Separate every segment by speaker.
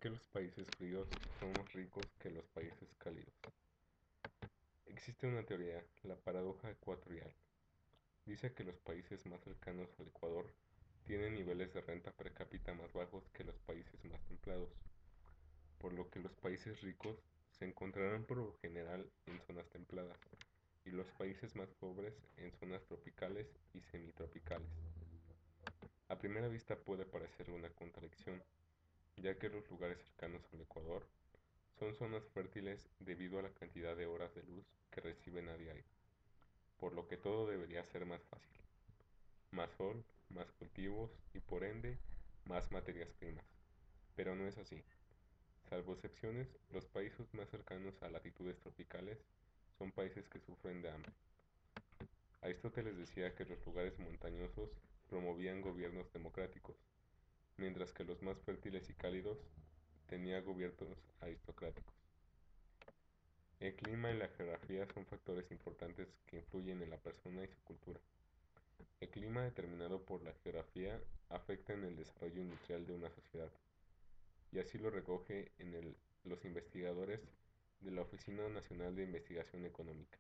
Speaker 1: qué los países fríos son más ricos que los países cálidos? Existe una teoría, la paradoja ecuatorial. Dice que los países más cercanos al Ecuador tienen niveles de renta per cápita más bajos que los países más templados, por lo que los países ricos se encontrarán por lo general en zonas templadas y los países más pobres en zonas tropicales y semitropicales. A primera vista puede parecer una contradicción, ya que los lugares cercanos al Ecuador son zonas fértiles debido a la cantidad de horas de luz que reciben a diario, por lo que todo debería ser más fácil. Más sol, más cultivos y por ende más materias primas. Pero no es así. Salvo excepciones, los países más cercanos a latitudes tropicales son países que sufren de hambre. Aristóteles decía que los lugares montañosos promovían gobiernos democráticos, mientras que los más fértiles y cálidos tenían gobiernos aristocráticos. El clima y la geografía son factores importantes que influyen en la persona y su cultura. El clima determinado por la geografía afecta en el desarrollo industrial de una sociedad, y así lo recoge los investigadores de la Oficina Nacional de Investigación Económica.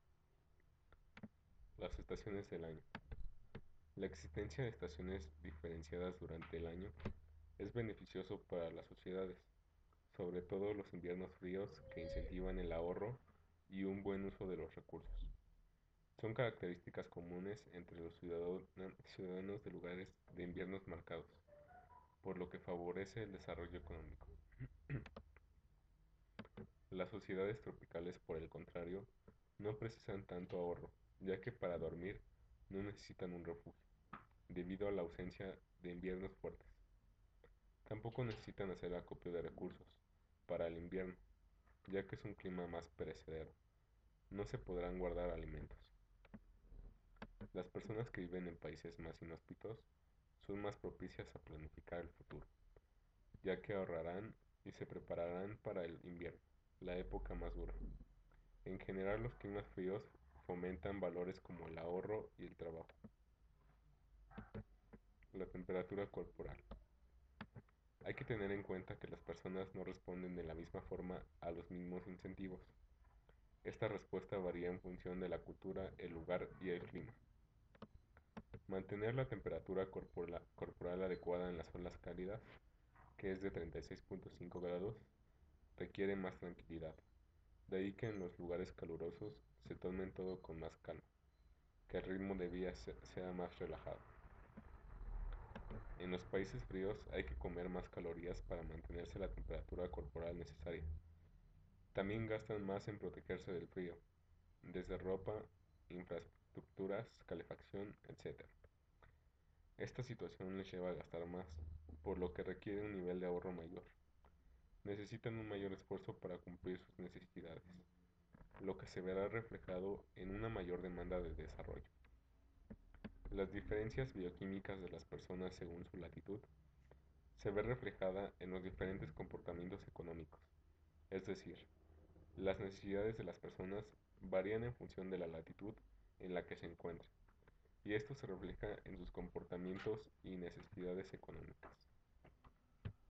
Speaker 1: Las estaciones del año. La existencia de estaciones diferenciadas durante el año es beneficioso para las sociedades, sobre todo los inviernos fríos que incentivan el ahorro y un buen uso de los recursos. Son características comunes entre los ciudadanos de lugares de inviernos marcados, por lo que favorece el desarrollo económico. Las sociedades tropicales, por el contrario, no precisan tanto ahorro, ya que para dormir no necesitan un refugio, debido a la ausencia de inviernos fuertes. Tampoco necesitan hacer acopio de recursos para el invierno, ya que es un clima más perecedero. No se podrán guardar alimentos. Las personas que viven en países más inhóspitos son más propicias a planificar el futuro, ya que ahorrarán y se prepararán para el invierno, la época más dura. En general, los climas fríos fomentan valores como el ahorro y el trabajo. La temperatura corporal. Hay que tener en cuenta que las personas no responden de la misma forma a los mismos incentivos. Esta respuesta varía en función de la cultura, el lugar y el clima. Mantener la temperatura corporal adecuada en las zonas cálidas, que es de 36,5 grados, requiere más tranquilidad. De ahí que en los lugares calurosos se tomen todo con más calma, que el ritmo de vida sea más relajado. En los países fríos hay que comer más calorías para mantenerse la temperatura corporal necesaria. También gastan más en protegerse del frío, desde ropa, infraestructuras, calefacción, etc. Esta situación les lleva a gastar más, por lo que requiere un nivel de ahorro mayor. Necesitan un mayor esfuerzo para cumplir sus necesidades, lo que se verá reflejado en una mayor demanda de desarrollo. Las diferencias bioquímicas de las personas según su latitud se ve reflejada en los diferentes comportamientos económicos, es decir, las necesidades de las personas varían en función de la latitud en la que se encuentran, y esto se refleja en sus comportamientos y necesidades económicas.